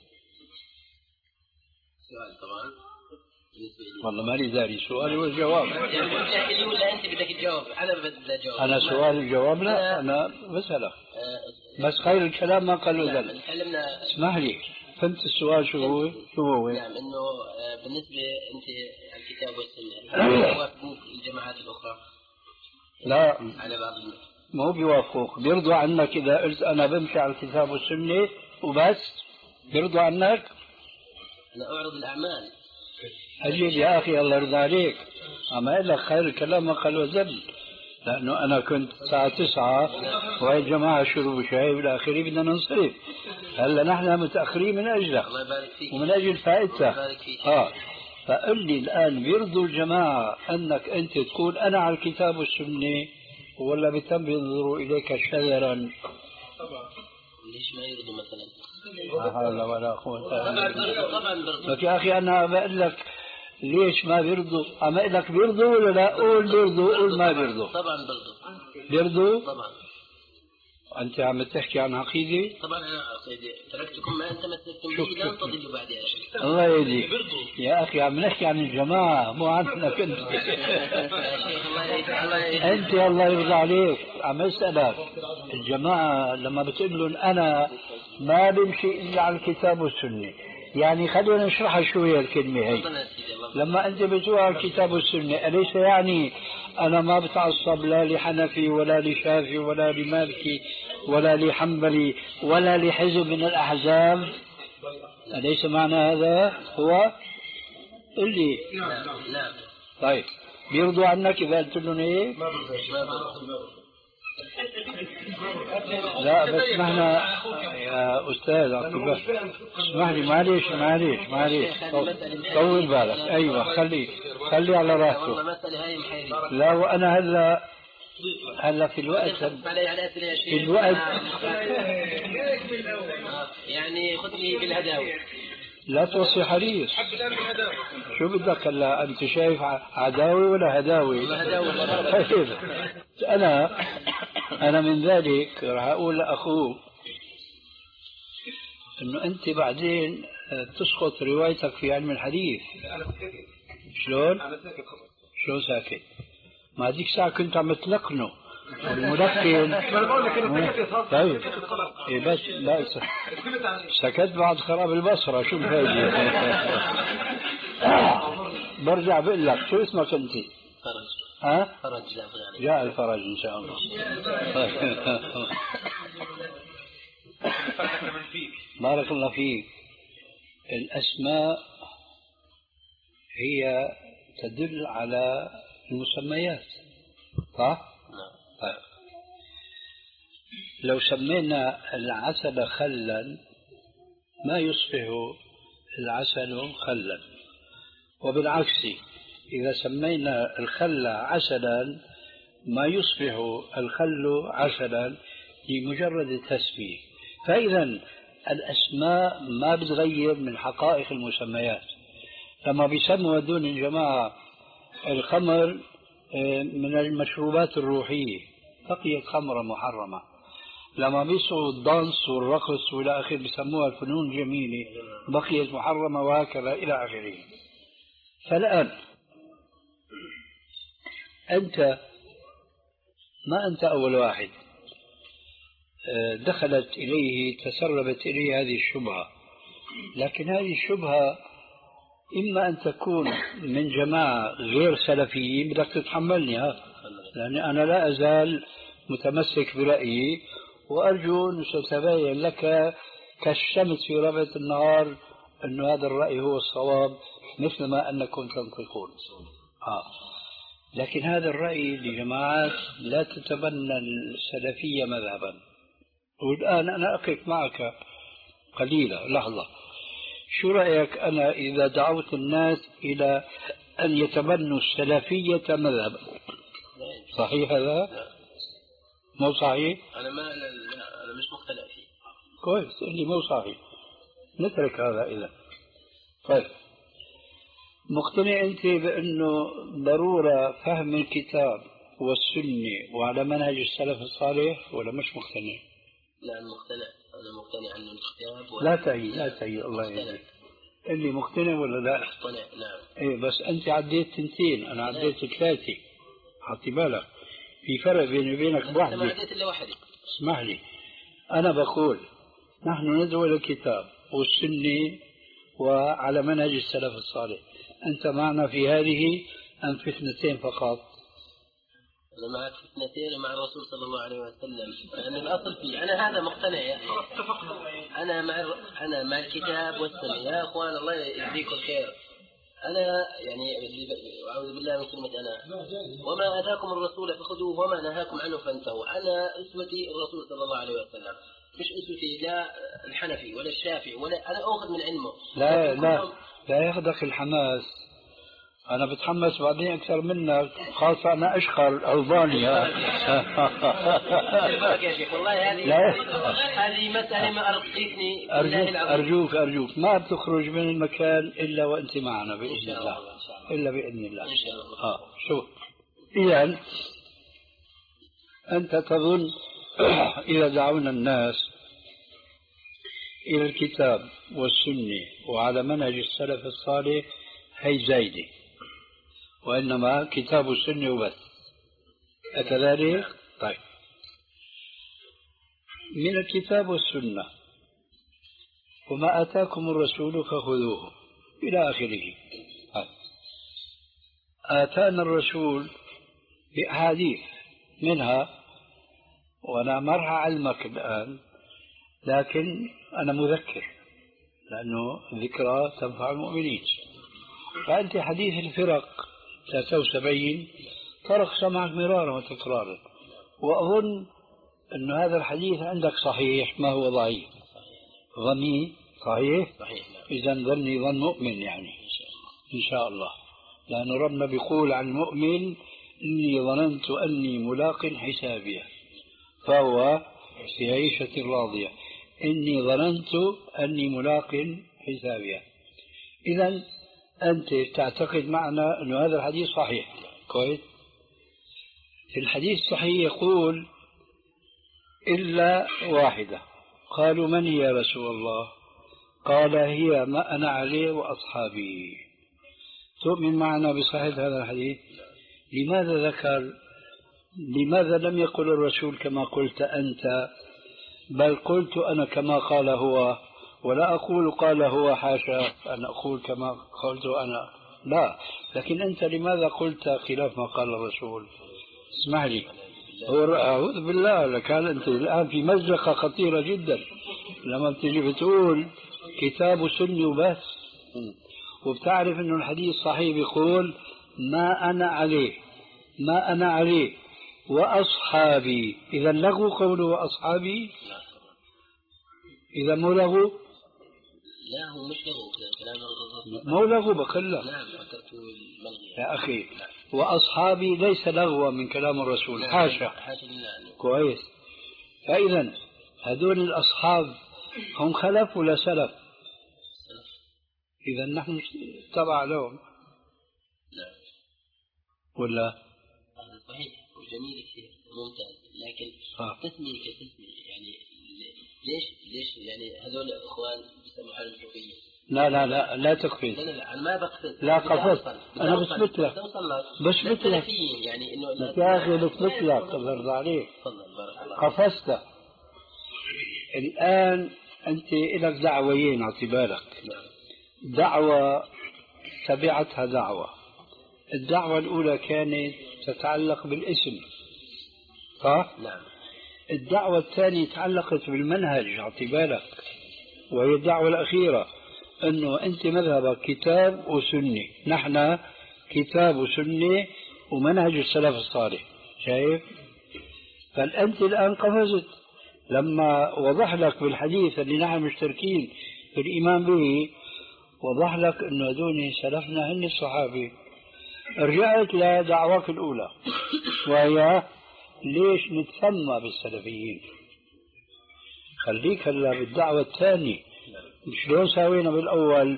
سؤال طبعا. والله مالي داري، سؤالي والجواب. يعني ولا أنت بدك تجاوب؟ أنا بدي أجاوب. أنا سؤال الجواب لا، أنا بسألك. بس خير الكلام ما قالوا ذلك. اسمح لي، فهمت السؤال شو هو؟ شو هو؟ نعم، إنه بالنسبة أنت الكتاب والسنة يوافقوك الجماعات الأخرى؟ لا على بعض ما هو بيوافقوك، بيرضوا عنك إذا قلت أنا بمشي على الكتاب والسنة وبس؟ بيرضوا عنك؟ أنا أعرض الأعمال. أجيب يا أخي الله يرضى عليك، أما أقول لك خير الكلام ما قال وزل، لأنه أنا كنت الساعة تسعة وهي الجماعة شربوا شاي والى آخره بدنا ننصرف. هلا نحن متأخرين من أجلك ومن أجل فائدتك. آه فقل لي الآن بيرضوا الجماعة أنك أنت تقول أنا على الكتاب والسنة ولا بتم ينظروا إليك شذرا؟ ليش ما يرضوا مثلا؟ لا حول ولا قوة طبعا برضو طبعا برضو. لك يا أخي أنا بقول لك ليش ما بيرضوا؟ أما أقول لك بيرضوا ولا لا؟ قول بيرضوا قول ما بيرضوا. طبعا برضو بيرضوا؟ طبعا. أنت عم تحكي عن عقيدة؟ طبعا أنا عقيدة، تركتكم ما أنت مسكتم به لن تضلوا بعد يا شيخ. الله يهديك يا أخي، عم نحكي عن الجماعة مو عنك أنت. أنت الله يرضى عليك عم أسألك الجماعة لما بتقول لهم أنا ما بمشي إلا على الكتاب والسنة، يعني خلينا نشرحها شوية الكلمة هي. لما أنت بتقول على الكتاب والسنة أليس يعني أنا ما بتعصب لا لحنفي ولا لشافعي ولا لمالكي ولا لحنبلي ولا لحزب من الأحزاب؟ أليس معنى هذا هو؟ اللي نعم نعم. طيب بيرضوا عنك إذا قلت لهم إيه؟ لا بس نحن يا أستاذ عطيبة اسمح لي معليش معليش معليش طول بالك. أيوة خلي خلي على راسه. لا وأنا هلا هلا في الوقت في الوقت يعني خذ لي بالهداوي لا توصي حريص. شو بدك هلا؟ انت شايف عداوي ولا هداوي؟ طيب انا انا من ذلك راح اقول لاخوه انه انت بعدين تسقط روايتك في علم الحديث. شلون؟ شلون ساكت؟ ما هذيك الساعة كنت عم تلقنه الملقن. طيب إيه بس لا سكت بعد خراب البصرة شو الفايدة؟ برجع بقول لك شو اسمك انت؟ فرج. ها؟ فرج جاء الفرج ان شاء الله. بارك الله فيك. الاسماء هي تدل على المسميات صح؟ طيب. لو سمينا العسل خلا ما يصبح العسل خلا، وبالعكس إذا سمينا الخل عسلا ما يصبح الخل عسلا لمجرد التسمية. فإذا الأسماء ما بتغير من حقائق المسميات. لما بيسموا هذول الجماعة الخمر من المشروبات الروحية بقيت خمرة محرمة. لما بيسوا الدانس والرقص والى اخره بسموها الفنون الجميلة بقيت محرمة وهكذا الى اخره. فالآن أنت ما أنت أول واحد دخلت إليه تسربت إليه هذه الشبهة، لكن هذه الشبهة إما أن تكون من جماعة غير سلفيين بدك تتحملني ها، لأن أنا لا أزال متمسك برأيي وأرجو أن ستبين لك كالشمس في ربعة النهار أن هذا الرأي هو الصواب مثل ما أنكم تنطقون. آه. لكن هذا الرأي لجماعات لا تتبنى السلفية مذهبا. والآن أنا أقف معك قليلا لحظة. شو رأيك أنا إذا دعوت الناس إلى أن يتبنوا السلفية مذهبا؟ صحيح هذا؟ مو صحيح؟ أنا ما لا أنا مش مقتنع فيه. كويس اللي مو صحيح نترك هذا إذا. طيب مقتنع أنت بأنه ضرورة فهم الكتاب والسنة وعلى منهج السلف الصالح ولا مش مقتنع؟ لا مقتنع. أنا مقتنع أن الكتاب لا تعي لا تعي الله يهديك. اللي مقتنع ولا لا؟ مقتنع نعم. إيه بس أنت عديت تنتين أنا عديت ثلاثة. حطي بالك في فرق بيني وبينك بواحدة. أنا ما عديت إلا واحدة. اسمح لي أنا بقول نحن ندعو إلى الكتاب والسنة وعلى منهج السلف الصالح. أنت معنا في هذه أم في اثنتين فقط؟ أنا معك في اثنتين ومع الرسول صلى الله عليه وسلم. لأن الأصل فيه أنا هذا مقتنع يا أخي. أنا مع أنا مع الكتاب والسنة يا أخوان الله يجزيكم خير. أنا يعني أعوذ بالله من كلمة أنا وما آتاكم الرسول فخذوه وما نهاكم عنه فانتهوا. أنا أسوتي الرسول صلى الله عليه وسلم مش أسوتي لا الحنفي ولا الشافعي ولا أنا أخذ من علمه. لا لا لا ياخذك الحماس أنا بتحمس بعدين أكثر منك، خاصة أنا أشقر ألبانيا. والله هذه هذه مسألة ما أرقيتني. أرجوك أرجوك أرجوك ما بتخرج من المكان إلا وأنت معنا بإذن الله، إلا بإذن الله إن شاء الله. آه شوف، إذن أنت تظن إذا دعونا الناس إلى الكتاب والسنة وعلى منهج السلف الصالح هي زايدة، وإنما كتاب السنة وبس، أكذلك؟ طيب، من الكتاب والسنة وما آتاكم الرسول فخذوه إلى آخره. آتانا الرسول بأحاديث منها، وأنا ما راح أعلمك الآن، لكن أنا مذكر لأنه الذكرى تنفع المؤمنين. فأنت حديث الفرق ثلاثة وسبعين طرق سمعك مرارا وتكرارا، وأظن أن هذا الحديث عندك صحيح ما هو ضعيف. ظني صحيح؟ إذا ظني ظن مؤمن يعني إن شاء الله، لأن ربنا بيقول عن المؤمن إني ظننت أني ملاق حسابيه فهو في عيشة راضية. إني ظننت أني ملاق حسابيه. إذا أنت تعتقد معنا أن هذا الحديث صحيح، كويس؟ في الحديث الصحيح يقول إلا واحدة. قالوا من هي يا رسول الله؟ قال هي ما أنا عليه وأصحابي. تؤمن معنا بصحة هذا الحديث؟ لماذا ذكر لماذا لم يقل الرسول كما قلت أنت، بل قلت أنا كما قال هو، ولا أقول قال هو حاشا أن أقول كما قلت أنا، لا، لكن أنت لماذا قلت خلاف ما قال الرسول؟ اسمح لي، أعوذ بالله، لكان أنت الآن في مزقة خطيرة جدا لما بتجي بتقول كتاب سني وبس، وبتعرف أنه الحديث صحيح بيقول ما أنا عليه ما أنا عليه وأصحابي. إذا لغو قوله وأصحابي؟ إذا مو لغو؟ لا هو مش لغو، كلام مو لغو بقول لك. نعم فكرت الملغي يا أخي، وأصحابي ليس لغوا من كلام الرسول، حاشا. كويس. فإذا هذول الأصحاب هم خلف ولا سلف؟ إذا نحن تبع لهم. نعم. ولا؟ صحيح وجميل كثير ممتاز، لكن آه. تسمية كتسمية يعني ليش ليش يعني هذول الإخوان بيسموا حالهم صوفية؟ لا لا لا لا تقفز. لا لا أنا ما بقفز. لا قفزت. أنا بثبت لك. بثبت لك. يعني إنه يا أخي بثبت لك الله يرضى عليك. قفزت. الآن أنت لك دعويين أعطي بالك. دعوة تبعتها دعوة. الدعوة الأولى كانت تتعلق بالاسم، صح؟ نعم. الدعوة الثانية تعلقت بالمنهج أعطي بالك، وهي الدعوة الأخيرة أنه أنت مذهبك كتاب وسنة، نحن كتاب وسنة ومنهج السلف الصالح، شايف؟ فأنت الآن قفزت لما وضح لك بالحديث اللي نحن مشتركين في الإيمان به، وضح لك أنه هدول سلفنا هن الصحابة. رجعت لدعواك الأولى وهي ليش نتسمى بالسلفيين. خليك هلا بالدعوة الثانية. شلون سوينا بالأول؟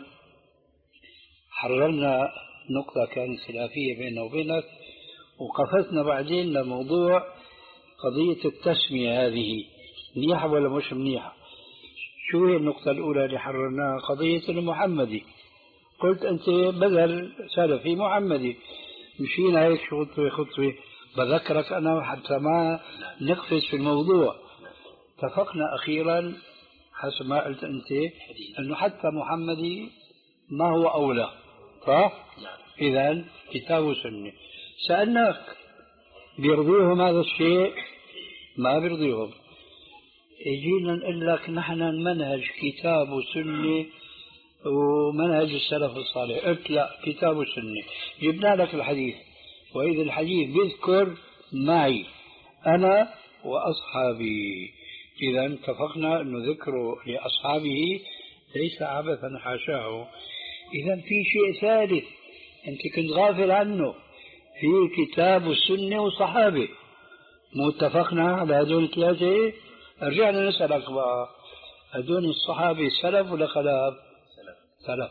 حررنا نقطة كانت خلافية بيننا وبينك، وقفزنا بعدين لموضوع قضية التسمية. هذه منيحة ولا مش منيحة؟ شو هي النقطة الأولى اللي حررناها؟ قضية المحمدي. قلت أنت بدل سلفي محمدي، مشينا هيك خطوة خطوة. بذكرك أنا حتى ما نقفز في الموضوع. اتفقنا أخيرا حسب ما قلت أنت أنه حتى محمدي ما هو أولى، صح؟ إذن كتاب وسنة. سألناك بيرضيهم هذا الشيء؟ ما بيرضيهم. يجينا نقول لك نحن المنهج كتاب وسنة ومنهج السلف الصالح. قلت لا، كتاب وسنة. جبنا لك الحديث، وإذا الحديث بيذكر معي أنا وأصحابي. إذا اتفقنا أنه ذكره لأصحابه ليس عبثا حاشاه. إذا في شيء ثالث أنت كنت غافل عنه في كتاب السنة والصحابة. مو اتفقنا على هذول الثلاثة؟ رجعنا نسألك بقى، هذول الصحابة سلف ولا خلف؟ سلف. سلف.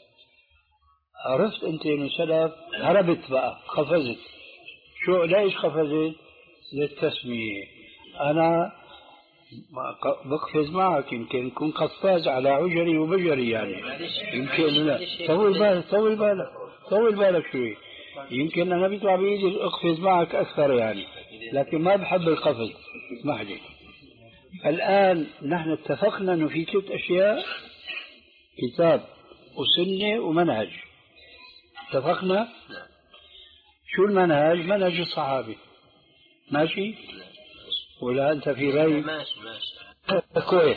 عرفت أنت إنه سلف، هربت بقى، قفزت. شو ليش قفزت؟ للتسمية. أنا بقفز معك، يمكن يكون قفاز على عجري وبجري يعني، يمكن لا. طول بالك طول بالك طول بالك شوي، يمكن أنا بيطلع بإيدي أقفز معك أكثر يعني، لكن ما بحب القفز. اسمح لي. الآن نحن اتفقنا أنه في ثلاث أشياء: كتاب وسنة ومنهج. اتفقنا؟ شو المنهج؟ منهج الصحابة. ماشي؟ ولا أنت في رأي؟ ماشي ماشي كويس.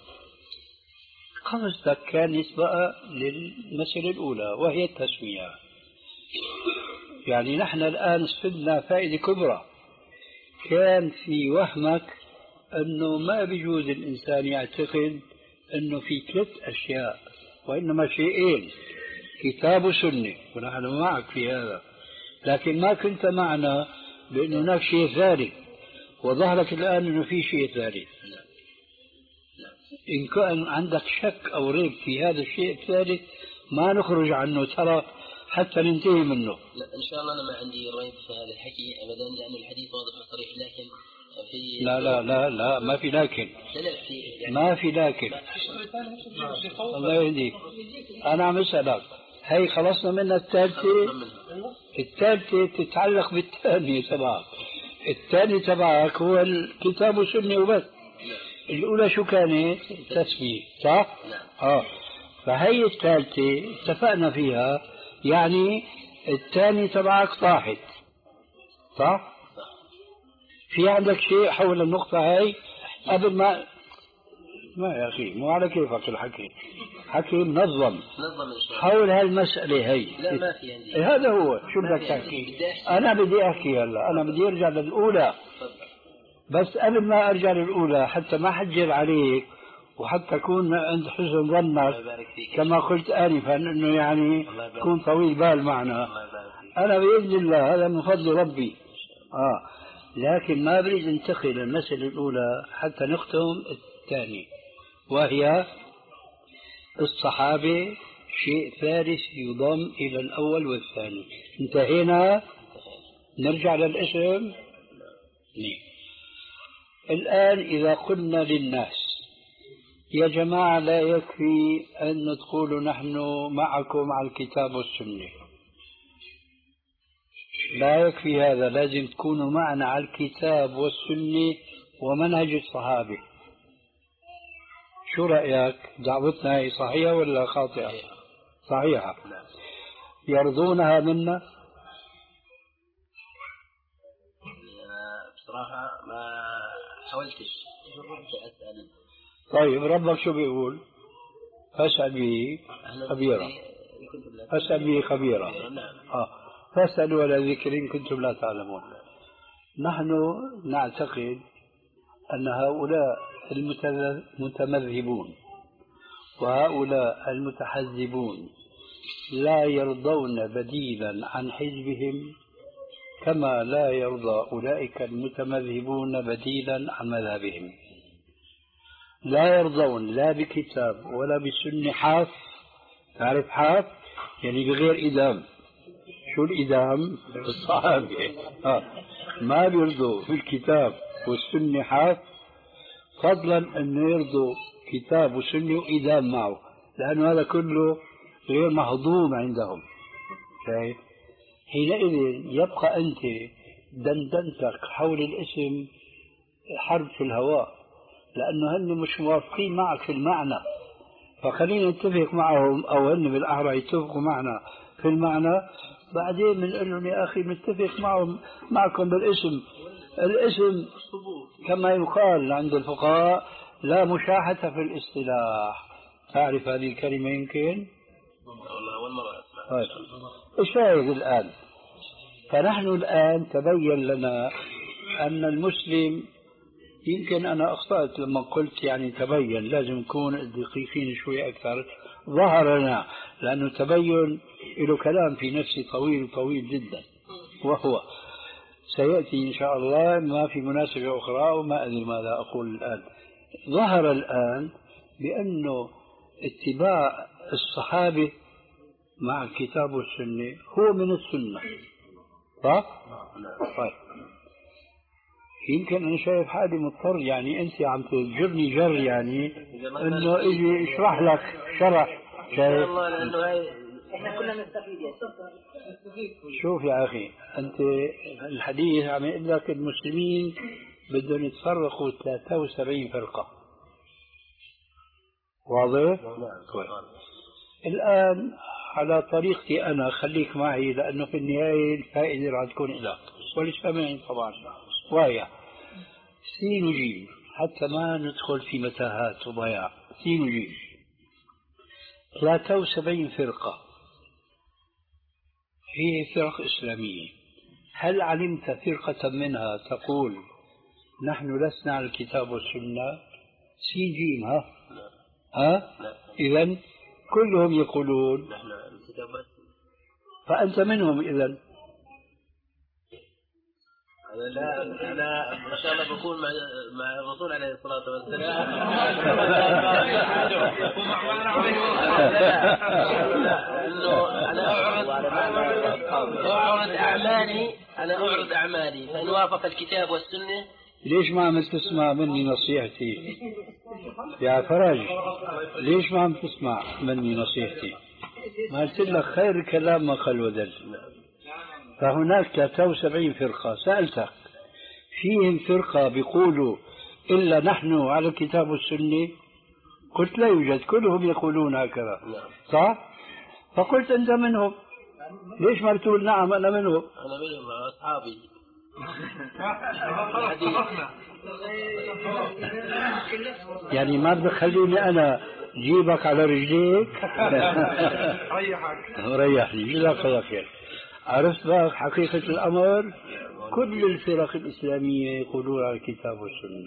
قفزتك كانت بقى للمسألة الأولى وهي التسمية. يعني نحن الآن استفدنا فائدة كبرى. كان في وهمك أنه ما بيجوز الإنسان يعتقد أنه في ثلاث أشياء وإنما شيئين: كتاب وسنة، ونحن معك في هذا، لكن ما كنت معنا بأنه هناك شيء ثالث، وظهرك الآن أنه في شيء ثالث. إن كان عندك شك أو ريب في هذا الشيء الثالث ما نخرج عنه ترى حتى ننتهي منه. لا إن شاء الله أنا ما عندي ريب في هذا الحكي أبدا، لأن الحديث واضح وصريح. لكن في لا لا لا لا ما في لكن لا لا في يعني ما في لكن الله يهديك. أنا عم أسألك، هي خلصنا منها الثالثة. الثالثة تتعلق بالثانية تبعك. الثاني تبعك هو الكتاب والسنة وبس. الأولى شو كانت؟ التسمية، صح؟ آه. فهي الثالثة اتفقنا فيها، يعني الثاني تبعك طاحت، صح؟ في عندك شيء حول النقطة هاي قبل ما ما يا أخي مو على كيفك الحكي، حكي منظم حول هالمسألة هاي. لا ما في عندي. إيه هذا هو. شو بدك تحكي؟ أنا بدي أحكي هلا، أنا بدي أرجع للأولى، بس قبل ما أرجع للأولى حتى ما حجر عليك وحتى أكون عند حسن ظنك كما قلت آنفا أنه يعني تكون طويل بال معنا. أنا بإذن الله هذا من فضل ربي. آه. لكن ما بريد انتقل المسألة الأولى حتى نختم الثاني، وهي الصحابة شيء ثالث يضم إلى الأول والثاني. انتهينا. نرجع للاسم. نعم. الآن إذا قلنا للناس يا جماعة لا يكفي أن تقولوا نحن معكم على الكتاب والسنة، لا يكفي هذا، لازم تكونوا معنا على الكتاب والسنة ومنهج الصحابة. شو رأيك؟ دعوتنا هي صحيحة ولا خاطئة؟ صحيحة. يرضونها منا؟ بصراحة ما حاولتش أسأل. طيب ربك شو بيقول؟ فاسأل به خبيرا. فاسأل به خبيرا. آه. فاسألوا ولا ذكر إن كنتم لا تعلمون. نحن نعتقد أن هؤلاء المتمذهبون وهؤلاء المتحزبون لا يرضون بديلا عن حزبهم كما لا يرضى أولئك المتمذهبون بديلا عن مذهبهم. لا يرضون لا بكتاب ولا بسنة حاف. تعرف حاف؟ يعني بغير إدام. شو الإدام؟ الصحابة. آه. ما بيرضوا في الكتاب والسنة حاف، فضلا أن يرضوا كتاب وسنة وإدام معه، لأنه هذا كله غير مهضوم عندهم. شايف؟ حينئذ يبقى أنت دندنتك حول الاسم حرب في الهواء، لأنه هن مش موافقين معك في المعنى. فخلينا نتفق معهم، أو هن بالأحرى يتفقوا معنا في المعنى، بعدين بنقول لهم يا أخي نتفق معهم معكم بالاسم. الاسم كما يقال عند الفقهاء لا مشاحة في الاصطلاح. تعرف هذه الكلمة يمكن؟ والله أول مرة أسمع. طيب. الشاهد الآن، فنحن الآن تبين لنا أن المسلم، يمكن أنا أخطأت لما قلت يعني تبين، لازم نكون دقيقين شوي أكثر. ظهر لنا، لأنه تبين له كلام في نفسي طويل طويل جدا، وهو سيأتي إن شاء الله ما في مناسبة أخرى وما أدري ماذا أقول الآن. ظهر الآن بأنه اتباع الصحابة مع الكتاب والسنة هو من السنة، صح؟ طيب يمكن أنا شايف حالي مضطر، يعني أنت عم تجرني جر، يعني إنه إجي اشرح لك شرح. شايف؟ احنا كنا نستفيد يا شوف يا أخي، أنت الحديث عم يقول لك المسلمين بدهم يتفرقوا ثلاثة وسبعين فرقة، واضح؟ كويس. الآن على طريقتي أنا، خليك معي لأنه في النهاية الفائدة راح تكون لك وللسامعين طبعا، وهي سين وجيم حتى ما ندخل في متاهات وضياع. سين وجيم ثلاثة وسبعين فرقة هي فرق إسلامية، هل علمت فرقة منها تقول نحن لسنا على الكتاب والسنة؟ سين جيم ها؟ ها؟ إذن كلهم يقولون نحن الكتاب والسنة، فأنت منهم إذن. أنا لا أنا إن شاء الله بكون مع مع الرسول عليه الصلاة والسلام. إنه أنا أعرض أعرض أعمالي أنا أعرض أعمالي فإن وافق الكتاب والسنة. ليش ما عم تسمع مني نصيحتي يا فرج؟ ليش ما عم تسمع مني نصيحتي؟ ما قلت لك خير الكلام ما قل ودل. فهناك ثلاثة وسبعين فرقة، سألتك فيهم فرقة بيقولوا إلا نحن على الكتاب والسنة؟ قلت لا يوجد، كلهم يقولون هكذا، صح؟ فقلت أنت منهم، ليش ما بتقول نعم أنا منهم؟ أنا منهم أصحابي. يعني ما بدك خليني أنا جيبك على رجليك؟ ريحك ريحني جزاك الله خير. عرفت بقى حقيقة الأمر؟ كل الفرق الإسلامية يقولون على الكتاب والسنة،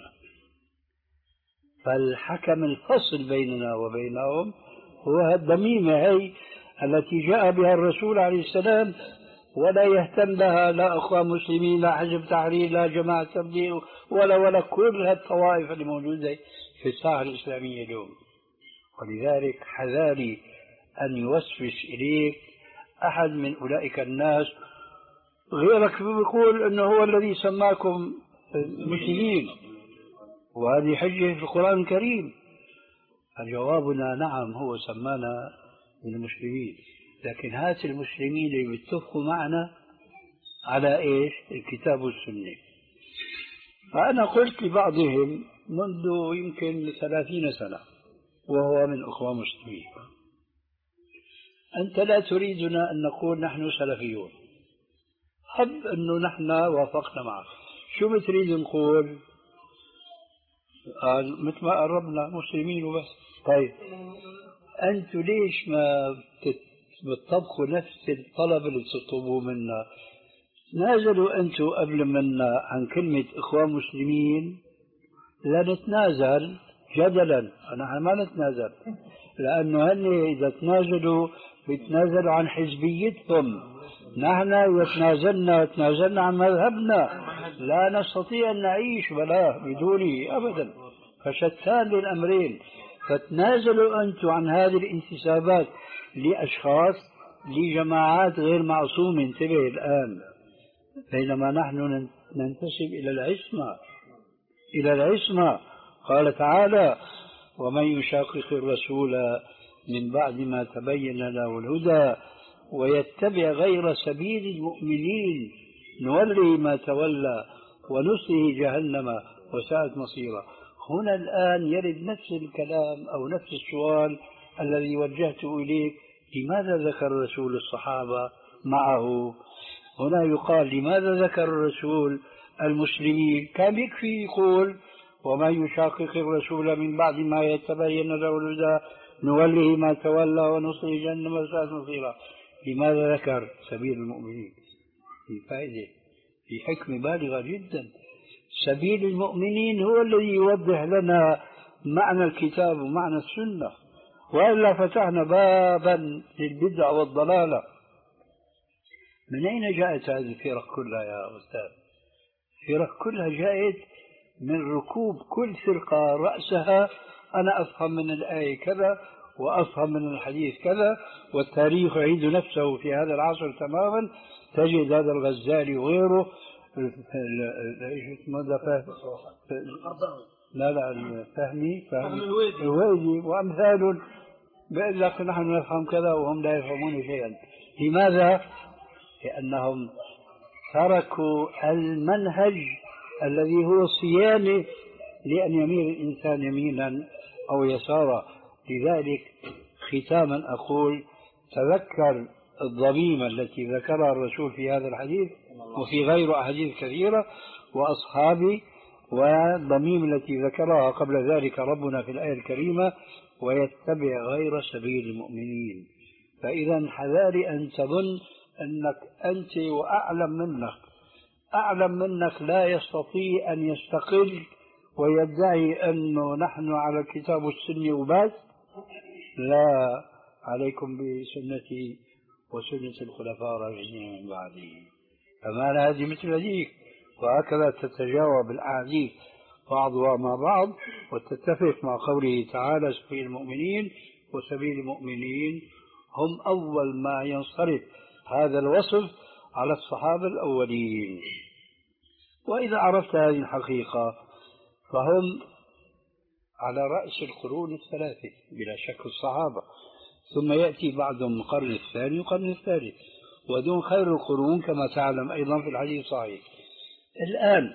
فالحكم الفصل بيننا وبينهم هو الضميمة هي التي جاء بها الرسول عليه السلام، ولا يهتم لها لا أخوان مسلمين لا حزب تحرير لا جماعة تبليغ ولا ولا كل هالطوائف اللي موجودة في الساحة الإسلامية اليوم. ولذلك حذاري أن يوسوس إليك أحد من أولئك الناس، غيرك بيقول أنه هو الذي سماكم مسلمين، وهذه حجة في القرآن الكريم. جوابنا نعم، هو سمانا المسلمين، لكن هات المسلمين اللي بيتفقوا معنا على إيش؟ الكتاب والسنة. فأنا قلت لبعضهم منذ يمكن ثلاثين سنة وهو من أخوة مسلمين، أنت لا تريدنا أن نقول نحن سلفيون، حب أنه نحن وافقنا معك، شو بتريد نقول؟ قال مثل ما قربنا مسلمين وبس. طيب أنتوا ليش ما بتطبقوا نفس الطلب اللي تطلبوه منا؟ نازلوا أنتوا قبل منا عن كلمة إخوان مسلمين، لا نتنازل جدلا، نحن ما نتنازل، لأنه هن إذا تنازلوا بيتنازلوا عن حزبيتهم، نحن يتنازلنا تنازلنا عن مذهبنا، لا نستطيع أن نعيش ولا بدونه أبدا، فشتان للأمرين. فتنازلوا أنتم عن هذه الانتسابات لأشخاص لجماعات غير معصومة، انتبه الآن، بينما نحن ننتسب إلى العصمة إلى العصمة. قال تعالى: ومن يشاقق الرسول من بعد ما تبين له الهدى ويتبع غير سبيل المؤمنين نوله ما تولى ونصله جهنم وساءت مصيرا. هنا الآن يرد نفس الكلام أو نفس السؤال الذي وجهته إليك: لماذا ذكر الرسول الصحابة معه؟ هنا يقال: لماذا ذكر الرسول المسلمين؟ كان يكفي يقول: ومن يشاقق الرسول من بعد ما يتبين له الهدى نوله ما تولى ونصله جهنم وساءت مصيرا. لماذا ذكر سبيل المؤمنين؟ في فائدة، في حكمة بالغة جدا. سبيل المؤمنين هو الذي يوضح لنا معنى الكتاب ومعنى السنة، وإلا فتحنا بابا للبدع والضلالة. من أين جاءت هذه الفرق كلها يا أستاذ؟ الفرق كلها جاءت من ركوب كل فرقة رأسها أنا أفهم من الآية كذا وأفهم من الحديث كذا، والتاريخ يعيد نفسه في هذا العصر تماما. تجد هذا الغزالي وغيره، ايش اسمه ده، لا لا الفهمي فهمي الويدي وأمثال، بيقول لك نحن نفهم كذا وهم لا يفهمون شيئا. لماذا؟ لأنهم تركوا المنهج الذي هو صيانة لأن يميل الإنسان يمينا أو يسارا. لذلك ختاما أقول تذكر الضميمة التي ذكرها الرسول في هذا الحديث وفي غير أحاديث كثيرة وأصحابي، والضميم التي ذكرها قبل ذلك ربنا في الآية الكريمة ويتبع غير سبيل المؤمنين. فإذا حذاري أن تظن أنك أنت وأعلم منك أعلم منك لا يستطيع أن يستقل ويدعي أنه نحن على الكتاب والسنة وبس. لا، عليكم بسنتي وسنة الخلفاء الراشدين من بعدي. أمانة هذه مثل هذيك، وهكذا تتجاوب الأحاديث بعضها مع بعض وتتفق مع قوله تعالى سبيل المؤمنين وسبيل المؤمنين هم أول ما ينصرف هذا الوصف على الصحابة الأولين. وإذا عرفت هذه الحقيقة فهم على رأس القرون الثلاثة بلا شك الصحابة، ثم يأتي بعدهم القرن الثاني والقرن الثالث، ودون خير القرون كما تعلم أيضا في الحديث الصحيح. الآن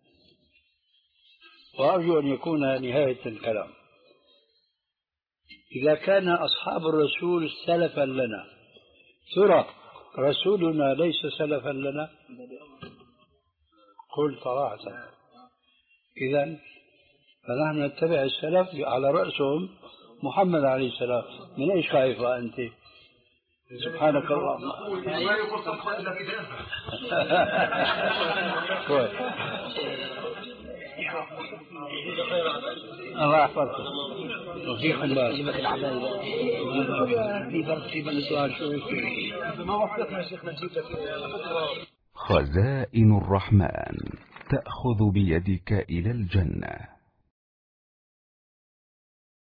وأرجو أن يكون نهاية الكلام، إذا كان أصحاب الرسول سلفا لنا، ترى رسولنا ليس سلفا لنا؟ قل صراحة. إذن فنحن نتبع السلف على رأسهم محمد عليه السلام. من ايش خايفة انت؟ سبحانك اللهم. الله يحفظك وفيكم بارك. في فرق في بين السؤال شوي ما وفقنا شيخنا نجيب لك. خزائن الرحمن تأخذ بيدك إلى الجنة.